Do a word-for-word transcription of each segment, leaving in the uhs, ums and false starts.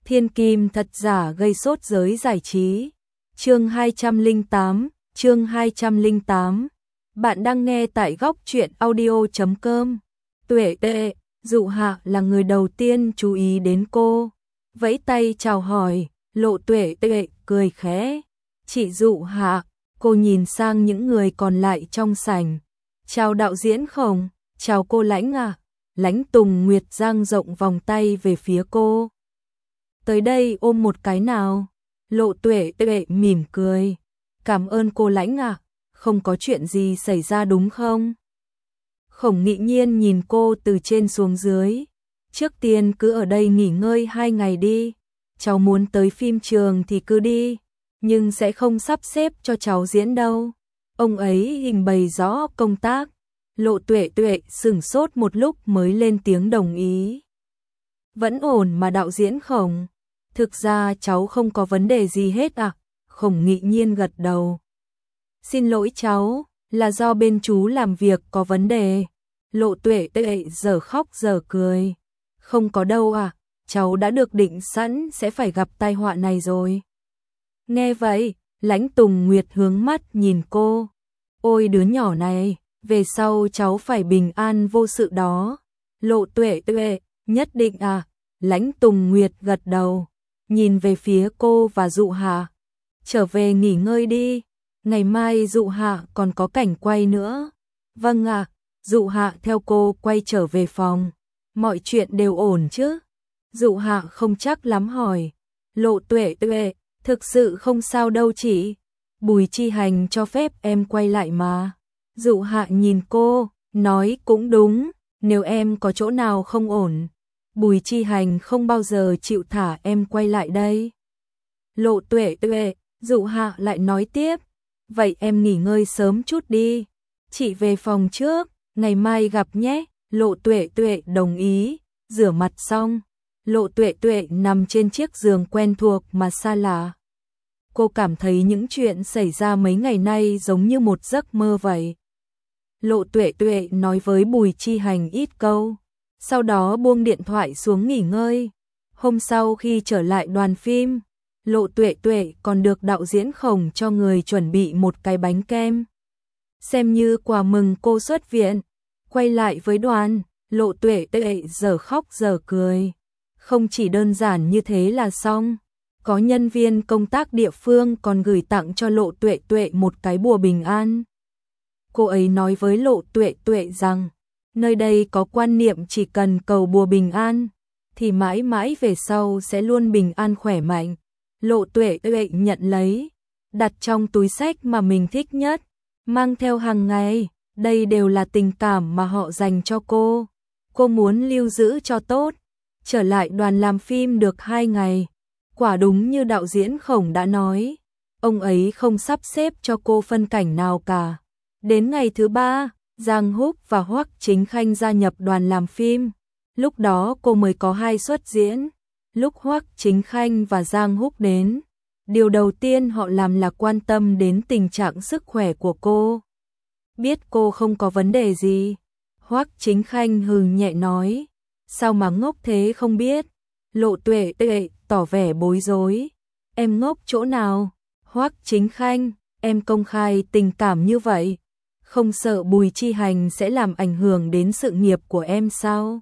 Thiên kim thật giả gây sốt giới giải trí. Chương hai trăm lẻ tám, chương hai trăm lẻ tám. Bạn đang nghe tại góc truyện audio chấm com. Tuệ Tuệ, Dụ Hạ là người đầu tiên chú ý đến cô. Vẫy tay chào hỏi, Lộ Tuệ Tuệ cười khẽ. Chị Dụ Hạ, cô nhìn sang những người còn lại trong sảnh. Chào đạo diễn Khổng, chào cô Lãnh à. Lãnh Tùng Nguyệt dang rộng vòng tay về phía cô. Tới đây ôm một cái nào. Lộ Tuệ Tuệ mỉm cười. Cảm ơn cô Lãnh ạ. Không có chuyện gì xảy ra đúng không? Khổng Nghị Nhiên nhìn cô từ trên xuống dưới. Trước tiên cứ ở đây nghỉ ngơi hai ngày đi. Cháu muốn tới phim trường thì cứ đi. Nhưng sẽ không sắp xếp cho cháu diễn đâu. Ông ấy hình bày rõ công tác. Lộ Tuệ Tuệ sửng sốt một lúc mới lên tiếng đồng ý. Vẫn ổn mà đạo diễn Khổng. Thực ra cháu không có vấn đề gì hết à? Khổng Nghị Nhiên gật đầu. Xin lỗi cháu, là do bên chú làm việc có vấn đề. Lộ Tuệ Tuệ giờ khóc giờ cười. Không có đâu à, cháu đã được định sẵn sẽ phải gặp tai họa này rồi. Nghe vậy, Lãnh Tùng Nguyệt hướng mắt nhìn cô. Ôi đứa nhỏ này, về sau cháu phải bình an vô sự đó. Lộ Tuệ Tuệ, nhất định à? Lãnh Tùng Nguyệt gật đầu. Nhìn về phía cô và Dụ Hạ. Trở về nghỉ ngơi đi. Ngày mai Dụ Hạ còn có cảnh quay nữa. Vâng ạ. À, Dụ Hạ theo cô quay trở về phòng. Mọi chuyện đều ổn chứ? Dụ Hạ không chắc lắm hỏi. Lộ Tuệ Tuệ, thực sự không sao đâu chị. Bùi Chi Hành cho phép em quay lại mà. Dụ Hạ nhìn cô, nói cũng đúng. Nếu em có chỗ nào không ổn, Bùi Chi Hành không bao giờ chịu thả em quay lại đây. Lộ Tuệ Tuệ, Dụ Hạ lại nói tiếp. Vậy em nghỉ ngơi sớm chút đi. Chị về phòng trước, ngày mai gặp nhé. Lộ Tuệ Tuệ đồng ý. Rửa mặt xong, Lộ Tuệ Tuệ nằm trên chiếc giường quen thuộc mà xa lạ. Cô cảm thấy những chuyện xảy ra mấy ngày nay giống như một giấc mơ vậy. Lộ Tuệ Tuệ nói với Bùi Chi Hành ít câu. Sau đó buông điện thoại xuống nghỉ ngơi. Hôm sau khi trở lại đoàn phim, Lộ Tuệ Tuệ còn được đạo diễn Khổng cho người chuẩn bị một cái bánh kem. Xem như quà mừng cô xuất viện. Quay lại với đoàn, Lộ Tuệ Tuệ giờ khóc giờ cười. Không chỉ đơn giản như thế là xong. Có nhân viên công tác địa phương còn gửi tặng cho Lộ Tuệ Tuệ một cái bùa bình an. Cô ấy nói với Lộ Tuệ Tuệ rằng, nơi đây có quan niệm chỉ cần cầu bùa bình an, thì mãi mãi về sau sẽ luôn bình an khỏe mạnh. Lộ Tuệ Tuệ nhận lấy, đặt trong túi xách mà mình thích nhất, mang theo hàng ngày. Đây đều là tình cảm mà họ dành cho cô. Cô muốn lưu giữ cho tốt. Trở lại đoàn làm phim được hai ngày. Quả đúng như đạo diễn Khổng đã nói, ông ấy không sắp xếp cho cô phân cảnh nào cả. Đến ngày thứ ba, Giang Húc và Hoắc Chính Khanh gia nhập đoàn làm phim. Lúc đó cô mới có hai suất diễn. Lúc Hoắc Chính Khanh và Giang Húc đến, điều đầu tiên họ làm là quan tâm đến tình trạng sức khỏe của cô. Biết cô không có vấn đề gì, Hoắc Chính Khanh hừ nhẹ nói, sao mà ngốc thế không biết. Lộ Tuệ Tuệ tỏ vẻ bối rối. Em ngốc chỗ nào? Hoắc Chính Khanh, em công khai tình cảm như vậy, không sợ Bùi Chi Hành sẽ làm ảnh hưởng đến sự nghiệp của em sao?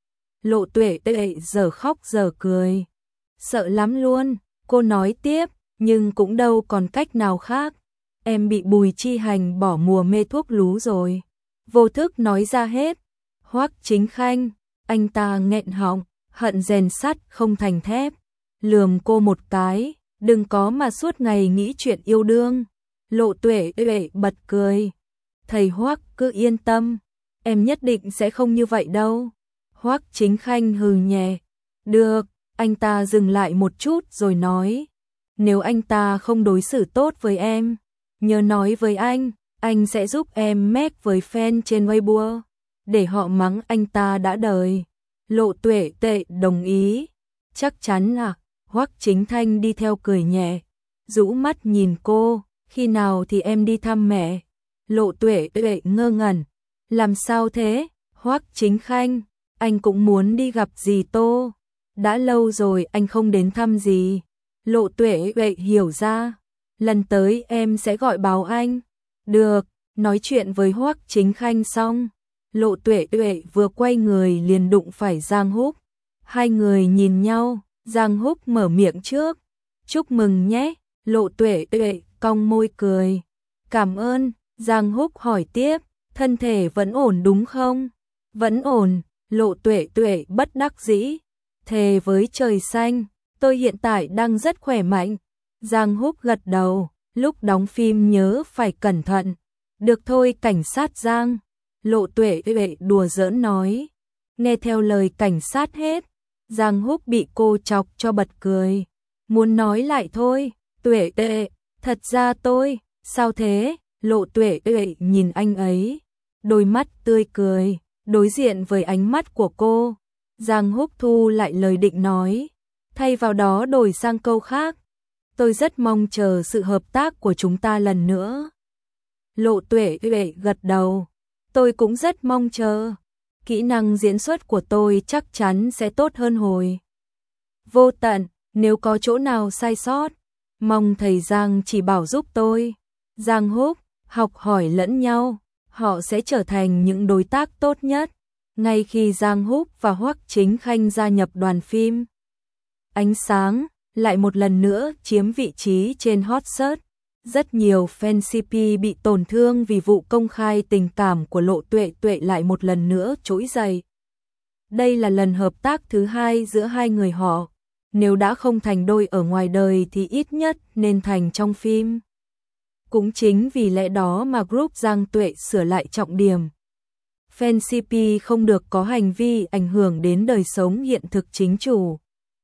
Lộ Tuệ Tuệ giờ khóc giờ cười. Sợ lắm luôn, cô nói tiếp, nhưng cũng đâu còn cách nào khác. Em bị Bùi Chi Hành bỏ mùa mê thuốc lú rồi. Vô thức nói ra hết. Hoắc Chính Khanh, anh ta nghẹn họng, hận rèn sắt không thành thép. Lườm cô một cái, đừng có mà suốt ngày nghĩ chuyện yêu đương. Lộ Tuệ Tuệ bật cười. Thầy Hoắc cứ yên tâm, em nhất định sẽ không như vậy đâu. Hoắc Chính Khanh hừ nhẹ. Được, anh ta dừng lại một chút rồi nói. Nếu anh ta không đối xử tốt với em, nhớ nói với anh, anh sẽ giúp em mét với fan trên Weibo, để họ mắng anh ta đã đời. Lộ Tuệ Tuệ đồng ý. Chắc chắn à? Hoắc Chính Thanh đi theo cười nhẹ, rũ mắt nhìn cô. Khi nào thì em đi thăm mẹ? Lộ Tuệ Tuệ ngơ ngẩn. Làm sao thế? Hoắc Chính Khanh, anh cũng muốn đi gặp dì Tô. đã lâu rồi anh không đến thăm gì. Lộ Tuệ Tuệ hiểu ra, lần tới em sẽ gọi báo anh. Được, nói chuyện với Hoắc Chính Khanh xong, Lộ Tuệ Tuệ vừa quay người liền đụng phải Giang Húc. Hai người nhìn nhau, Giang Húc mở miệng trước. Chúc mừng nhé, Lộ Tuệ Tuệ cong môi cười. Cảm ơn, Giang Húc hỏi tiếp, thân thể vẫn ổn đúng không? Vẫn ổn, Lộ Tuệ Tuệ bất đắc dĩ. Thề với trời xanh, tôi hiện tại đang rất khỏe mạnh. Giang Húc gật đầu, lúc đóng phim nhớ phải cẩn thận. Được thôi cảnh sát Giang, Lộ Tuệ Tuệ đùa giỡn nói. Nghe theo lời cảnh sát hết, Giang Húc bị cô chọc cho bật cười. Muốn nói lại thôi, Tuệ Tuệ, thật ra tôi, sao thế? Lộ Tuệ Tuệ nhìn anh ấy, đôi mắt tươi cười, đối diện với ánh mắt của cô. Giang Húc thu lại lời định nói, thay vào đó đổi sang câu khác. Tôi rất mong chờ sự hợp tác của chúng ta lần nữa. Lộ Tuệ Tuệ gật đầu, tôi cũng rất mong chờ. Kỹ năng diễn xuất của tôi chắc chắn sẽ tốt hơn hồi Vô Tận, nếu có chỗ nào sai sót, mong thầy Giang chỉ bảo giúp tôi. Giang Húc, học hỏi lẫn nhau, họ sẽ trở thành những đối tác tốt nhất. Ngay khi Giang Húc và Hoắc Chính Khanh gia nhập đoàn phim, Ánh Sáng lại một lần nữa chiếm vị trí trên hot search. Rất nhiều fan xê pê bị tổn thương vì vụ công khai tình cảm của Lộ Tuệ Tuệ lại một lần nữa trỗi dậy. Đây là lần hợp tác thứ hai giữa hai người họ. Nếu đã không thành đôi ở ngoài đời thì ít nhất nên thành trong phim. Cũng chính vì lẽ đó mà group Giang Tuệ sửa lại trọng điểm. Fan xê pê không được có hành vi ảnh hưởng đến đời sống hiện thực chính chủ.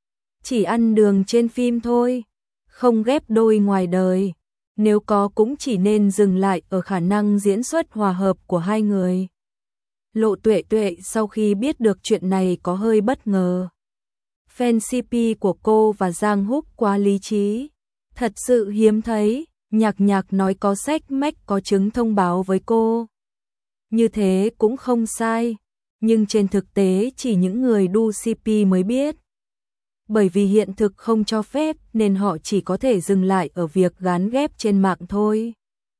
Chỉ ăn đường trên phim thôi, không ghép đôi ngoài đời. Nếu có cũng chỉ nên dừng lại ở khả năng diễn xuất hòa hợp của hai người. Lộ Tuệ Tuệ sau khi biết được chuyện này có hơi bất ngờ. Fan xê pê của cô và Giang Húc quá lý trí. Thật sự hiếm thấy, Nhạc Nhạc nói có sách mách có chứng thông báo với cô. Như thế cũng không sai, nhưng trên thực tế chỉ những người đu xê pê mới biết. Bởi vì hiện thực không cho phép nên họ chỉ có thể dừng lại ở việc gán ghép trên mạng thôi.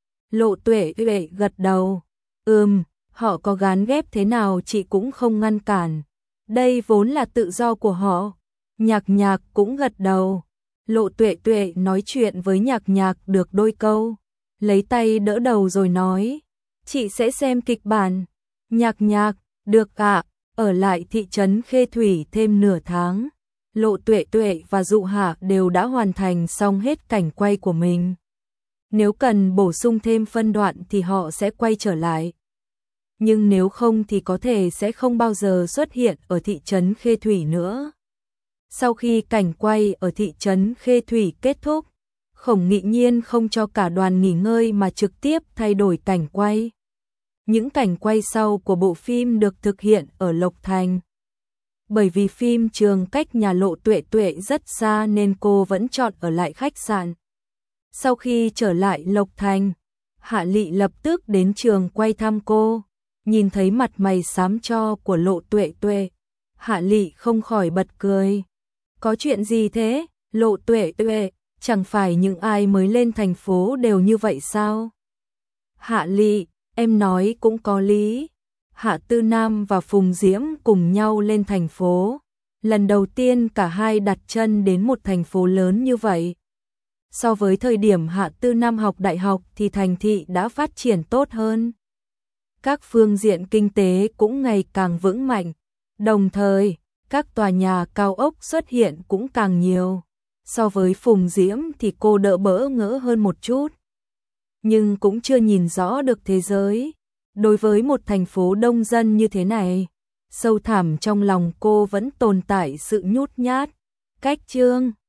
Lộ Tuệ Tuệ gật đầu. Ừm, họ có gán ghép thế nào chị cũng không ngăn cản. Đây vốn là tự do của họ. Nhạc Nhạc cũng gật đầu. Lộ Tuệ Tuệ nói chuyện với Nhạc Nhạc được đôi câu, lấy tay đỡ đầu rồi nói, chị sẽ xem kịch bản. Nhạc Nhạc, được ạ, ở lại thị trấn Khê Thủy thêm nửa tháng. Lộ Tuệ Tuệ và Dụ Hạ đều đã hoàn thành xong hết cảnh quay của mình. Nếu cần bổ sung thêm phân đoạn thì họ sẽ quay trở lại. Nhưng nếu không thì có thể sẽ không bao giờ xuất hiện ở thị trấn Khê Thủy nữa. Sau khi cảnh quay ở thị trấn Khê Thủy kết thúc, Khổng Nghị Nhiên không cho cả đoàn nghỉ ngơi mà trực tiếp thay đổi cảnh quay. Những cảnh quay sau của bộ phim được thực hiện ở Lộc Thành. Bởi vì phim trường cách nhà Lộ Tuệ Tuệ rất xa nên cô vẫn chọn ở lại khách sạn. Sau khi trở lại Lộc Thành, Hạ Lị lập tức đến trường quay thăm cô. Nhìn thấy mặt mày xám cho của Lộ Tuệ Tuệ, Hạ Lị không khỏi bật cười. Có chuyện gì thế, Lộ Tuệ Tuệ, chẳng phải những ai mới lên thành phố đều như vậy sao? Hạ Lị, em nói cũng có lý. Hạ Tư Nam và Phùng Diễm cùng nhau lên thành phố. Lần đầu tiên cả hai đặt chân đến một thành phố lớn như vậy. So với thời điểm Hạ Tư Nam học đại học thì thành thị đã phát triển tốt hơn. Các phương diện kinh tế cũng ngày càng vững mạnh. Đồng thời, các tòa nhà cao ốc xuất hiện cũng càng nhiều. So với Phùng Diễm thì cô đỡ bỡ ngỡ hơn một chút. Nhưng cũng chưa nhìn rõ được thế giới. Đối với một thành phố đông dân như thế này, sâu thẳm trong lòng cô vẫn tồn tại sự nhút nhát, cách chương.